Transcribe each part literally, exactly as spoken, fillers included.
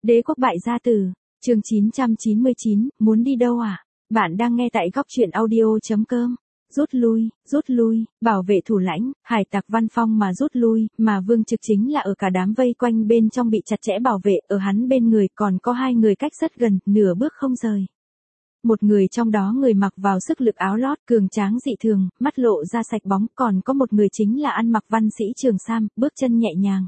Đế quốc bại gia tử, chương chín trăm chín mươi chín, muốn đi đâu à? Bạn đang nghe tại góc truyện audio.com. Rút lui, rút lui, bảo vệ thủ lãnh, hải tặc Văn Phong mà rút lui, mà Vương Trực chính là ở cả đám vây quanh bên trong bị chặt chẽ bảo vệ, ở hắn bên người còn có hai người cách rất gần, nửa bước không rời. Một người trong đó người mặc vào sức lực áo lót cường tráng dị thường, mắt lộ ra sạch bóng, còn có một người chính là ăn mặc văn sĩ trường sam, bước chân nhẹ nhàng.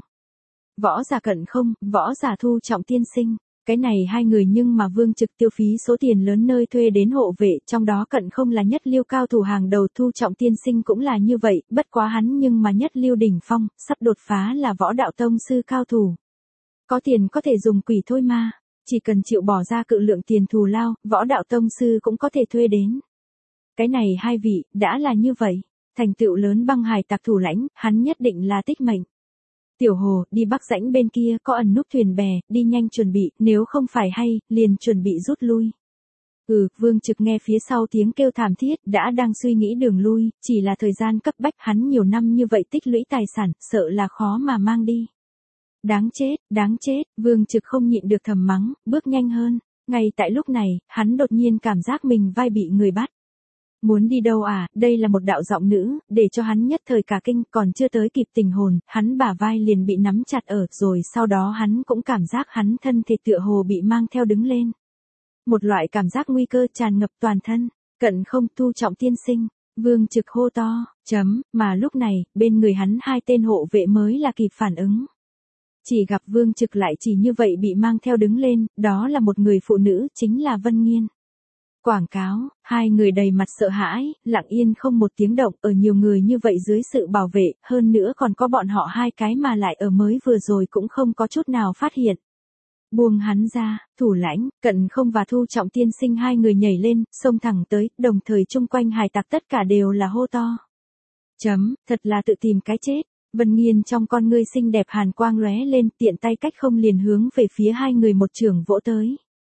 Võ giả Cận Không, võ giả Thu Trọng tiên sinh. Cái này hai người nhưng mà Vương Trực tiêu phí số tiền lớn nơi thuê đến hộ vệ, trong đó Cận Không là nhất lưu cao thủ hàng đầu, Thu Trọng tiên sinh cũng là như vậy, bất quá hắn nhưng mà nhất lưu đỉnh phong, sắp đột phá là võ đạo tông sư cao thủ. Có tiền có thể dùng quỷ thôi mà, chỉ cần chịu bỏ ra cự lượng tiền thù lao, võ đạo tông sư cũng có thể thuê đến. Cái này hai vị, đã là như vậy, thành tựu lớn băng hải tặc thủ lãnh, hắn nhất định là tích mệnh. Tiểu Hồ, đi Bắc Rãnh bên kia có ẩn núp thuyền bè, đi nhanh chuẩn bị, nếu không phải hay, liền chuẩn bị rút lui. Ừ, Vương Trực nghe phía sau tiếng kêu thảm thiết, đã đang suy nghĩ đường lui, chỉ là thời gian cấp bách, hắn nhiều năm như vậy tích lũy tài sản, sợ là khó mà mang đi. Đáng chết, đáng chết, Vương Trực không nhịn được thầm mắng, bước nhanh hơn. Ngay tại lúc này, hắn đột nhiên cảm giác mình vai bị người bắt. Muốn đi đâu à, đây là một đạo giọng nữ, để cho hắn nhất thời cả kinh, còn chưa tới kịp tình hồn, hắn bả vai liền bị nắm chặt ở, rồi sau đó hắn cũng cảm giác hắn thân thể tựa hồ bị mang theo đứng lên. Một loại cảm giác nguy cơ tràn ngập toàn thân, Cận Không, Thu Trọng tiên sinh, Vương Trực hô to, chấm, mà lúc này, bên người hắn hai tên hộ vệ mới là kịp phản ứng. Chỉ gặp Vương Trực lại chỉ như vậy bị mang theo đứng lên, đó là một người phụ nữ, chính là Vân Nghiên. Quảng cáo, hai người đầy mặt sợ hãi, lặng yên không một tiếng động, ở nhiều người như vậy dưới sự bảo vệ, hơn nữa còn có bọn họ hai cái mà lại ở mới vừa rồi cũng không có chút nào phát hiện. Buông hắn ra, thủ lãnh, Cận Không và Thu Trọng tiên sinh hai người nhảy lên, xông thẳng tới, đồng thời chung quanh hải tặc tất cả đều là hô to. Chấm, thật là tự tìm cái chết. Vân Nghiên trong con ngươi xinh đẹp hàn quang lóe lên, tiện tay cách không liền hướng về phía hai người một chưởng vỗ tới.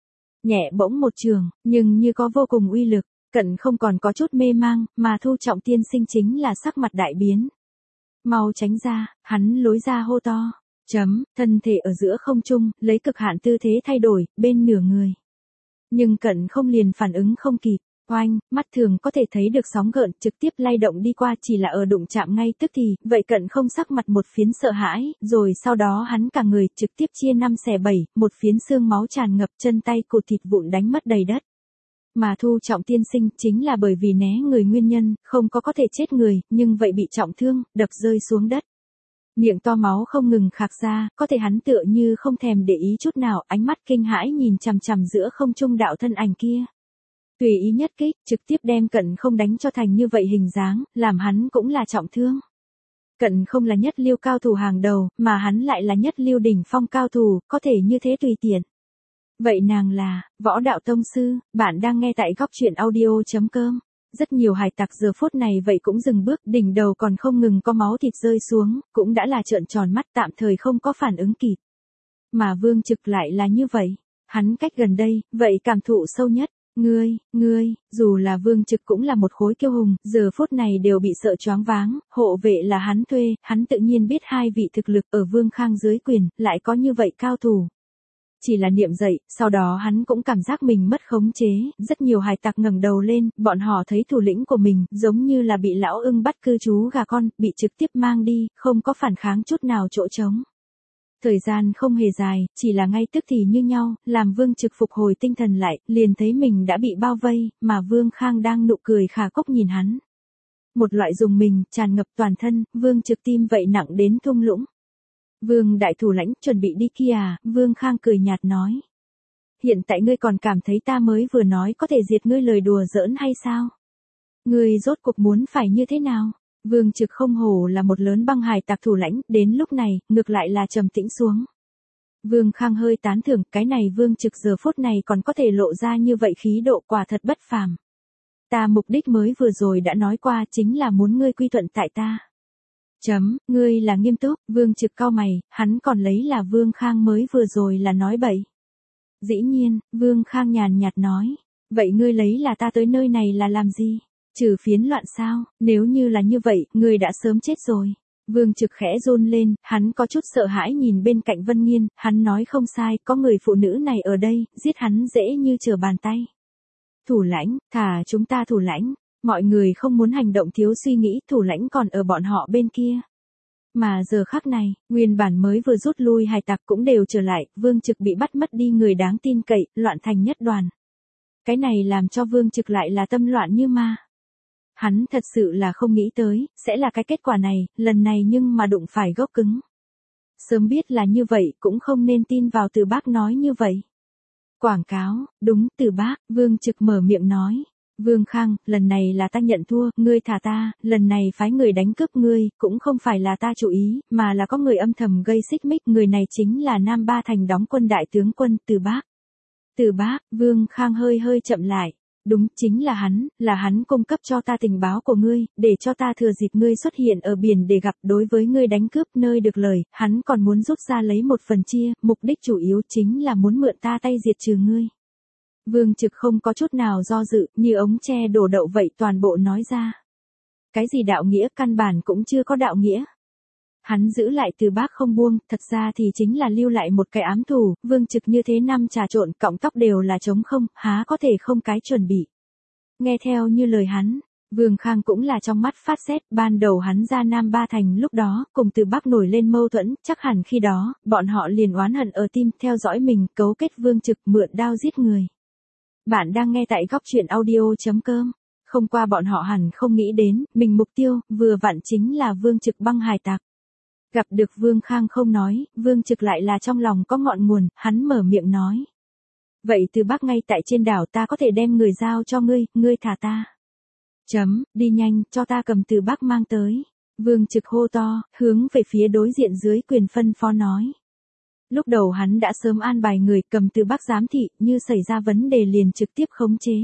Nhẹ bỗng một trường, nhưng như có vô cùng uy lực, Cận Không còn có chút mê mang, mà Thu Trọng tiên sinh chính là sắc mặt đại biến. Mau tránh ra, hắn lối ra hô to. Chấm, thân thể ở giữa không trung, lấy cực hạn tư thế thay đổi, bên nửa người. Nhưng Cận Không liền phản ứng không kịp. Oanh, mắt thường có thể thấy được sóng gợn trực tiếp lay động đi qua, chỉ là ở đụng chạm ngay tức thì, vậy Cận Không sắc mặt một phiến sợ hãi, rồi sau đó hắn cả người trực tiếp chia năm xẻ bảy, một phiến xương máu tràn ngập, chân tay cụt thịt vụn đánh mất đầy đất. Mà Thu Trọng tiên sinh chính là bởi vì né người nguyên nhân, không có có thể chết người, nhưng vậy bị trọng thương, đập rơi xuống đất. Miệng to máu không ngừng khạc ra, có thể hắn tựa như không thèm để ý chút nào, ánh mắt kinh hãi nhìn chằm chằm giữa không trung đạo thân ảnh kia. Tùy ý nhất kích, trực tiếp đem Cận Không đánh cho thành như vậy hình dáng, làm hắn cũng là trọng thương. Cận Không là nhất lưu cao thủ hàng đầu, mà hắn lại là nhất lưu đỉnh phong cao thủ, có thể như thế tùy tiện. Vậy nàng là, võ đạo tông sư, bạn đang nghe tại góc truyện audio.com. Rất nhiều hải tặc giờ phút này vậy cũng dừng bước, đỉnh đầu còn không ngừng có máu thịt rơi xuống, cũng đã là trợn tròn mắt, tạm thời không có phản ứng kịp. Mà Vương Trực lại là như vậy, hắn cách gần đây, vậy cảm thụ sâu nhất. Ngươi, ngươi, dù là Vương Trực cũng là một khối kiêu hùng, giờ phút này đều bị sợ choáng váng, hộ vệ là hắn thuê, hắn tự nhiên biết hai vị thực lực ở Vương Khang dưới quyền, lại có như vậy cao thủ. Chỉ là niệm dậy, sau đó hắn cũng cảm giác mình mất khống chế, rất nhiều hải tặc ngẩng đầu lên, bọn họ thấy thủ lĩnh của mình, giống như là bị lão ưng bắt cư trú gà con, bị trực tiếp mang đi, không có phản kháng chút nào chỗ trống. Thời gian không hề dài, chỉ là ngay tức thì như nhau, làm Vương Trực phục hồi tinh thần lại, liền thấy mình đã bị bao vây, mà Vương Khang đang nụ cười khả cốc nhìn hắn. Một loại dùng mình, tràn ngập toàn thân, Vương Trực tim vậy nặng đến thung lũng. Vương đại thủ lãnh, chuẩn bị đi kia à, Vương Khang cười nhạt nói. Hiện tại ngươi còn cảm thấy ta mới vừa nói có thể diệt ngươi lời đùa giỡn hay sao? Ngươi rốt cuộc muốn phải như thế nào? Vương Trực không hổ là một lớn băng hải tặc thủ lãnh, đến lúc này, ngược lại là trầm tĩnh xuống. Vương Khang hơi tán thưởng, cái này Vương Trực giờ phút này còn có thể lộ ra như vậy khí độ quả thật bất phàm. Ta mục đích mới vừa rồi đã nói qua chính là muốn ngươi quy thuận tại ta. Chấm, ngươi là nghiêm túc, Vương Trực cau mày, hắn còn lấy là Vương Khang mới vừa rồi là nói bậy. Dĩ nhiên, Vương Khang nhàn nhạt nói, vậy ngươi lấy là ta tới nơi này là làm gì? Trừ phiến loạn sao, nếu như là như vậy, ngươi đã sớm chết rồi. Vương Trực khẽ run lên, hắn có chút sợ hãi nhìn bên cạnh Vân Nghiên, hắn nói không sai, có người phụ nữ này ở đây, giết hắn dễ như trở bàn tay. Thủ lãnh, thả chúng ta thủ lãnh, mọi người không muốn hành động thiếu suy nghĩ, thủ lãnh còn ở bọn họ bên kia. Mà giờ khắc này, nguyên bản mới vừa rút lui hải tặc cũng đều trở lại, Vương Trực bị bắt mất đi người đáng tin cậy, loạn thành nhất đoàn. Cái này làm cho Vương Trực lại là tâm loạn như ma. Hắn thật sự là không nghĩ tới, sẽ là cái kết quả này, lần này nhưng mà đụng phải gốc cứng. Sớm biết là như vậy cũng không nên tin vào Từ Bác nói như vậy. Quảng cáo, đúng, Từ Bác, Vương Trực mở miệng nói. Vương Khang, lần này là ta nhận thua, ngươi thả ta, lần này phái người đánh cướp ngươi, cũng không phải là ta chủ ý, mà là có người âm thầm gây xích mích, người này chính là Nam Ba Thành đóng quân đại tướng quân Từ Bác. Từ Bác, Vương Khang hơi hơi chậm lại. Đúng, chính là hắn, là hắn cung cấp cho ta tình báo của ngươi, để cho ta thừa dịp ngươi xuất hiện ở biển để gặp. Đối với ngươi đánh cướp nơi được lời, hắn còn muốn rút ra lấy một phần chia, mục đích chủ yếu chính là muốn mượn ta tay diệt trừ ngươi. Vương Trực không có chút nào do dự, như ống tre đổ đậu vậy toàn bộ nói ra. Cái gì đạo nghĩa, căn bản cũng chưa có đạo nghĩa. Hắn giữ lại Từ Bác không buông, thật ra thì chính là lưu lại một cái ám thủ, Vương Trực như thế năm trà trộn, cọng tóc đều là trống không, há có thể không cái chuẩn bị. Nghe theo như lời hắn, Vương Khang cũng là trong mắt phát sét, ban đầu hắn ra Nam Ba Thành lúc đó, cùng Từ Bác nổi lên mâu thuẫn, chắc hẳn khi đó, bọn họ liền oán hận ở tim, theo dõi mình, cấu kết Vương Trực mượn đao giết người. Bạn đang nghe tại góc truyện audio chấm com. Không qua bọn họ hẳn không nghĩ đến, mình mục tiêu, vừa vặn chính là Vương Trực băng hải tặc. Gặp được Vương Khang không nói, Vương Trực lại là trong lòng có ngọn nguồn, hắn mở miệng nói. Vậy Từ Bác ngay tại trên đảo ta có thể đem người giao cho ngươi, ngươi thả ta. Chấm, đi nhanh, cho ta cầm Từ Bác mang tới. Vương Trực hô to, hướng về phía đối diện dưới quyền phân phó nói. Lúc đầu hắn đã sớm an bài người cầm Từ Bác giám thị, như xảy ra vấn đề liền trực tiếp khống chế.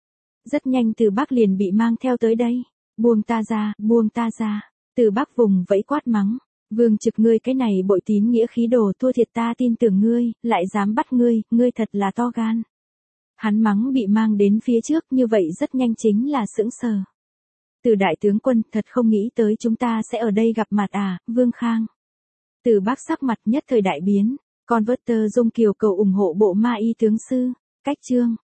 Rất nhanh Từ Bác liền bị mang theo tới đây. Buông ta ra, buông ta ra. Từ Bác vùng vẫy quát mắng. Vương Trực ngươi cái này bội tín nghĩa khí đồ, thua thiệt ta tin tưởng ngươi, lại dám bắt ngươi, ngươi thật là to gan. Hắn mắng bị mang đến phía trước như vậy rất nhanh chính là sững sờ. Từ đại tướng quân, thật không nghĩ tới chúng ta sẽ ở đây gặp mặt à, Vương Khang. Từ Bác sắc mặt nhất thời đại biến, Converter Dung Kiều cầu ủng hộ bộ ma y tướng sư, cách chương.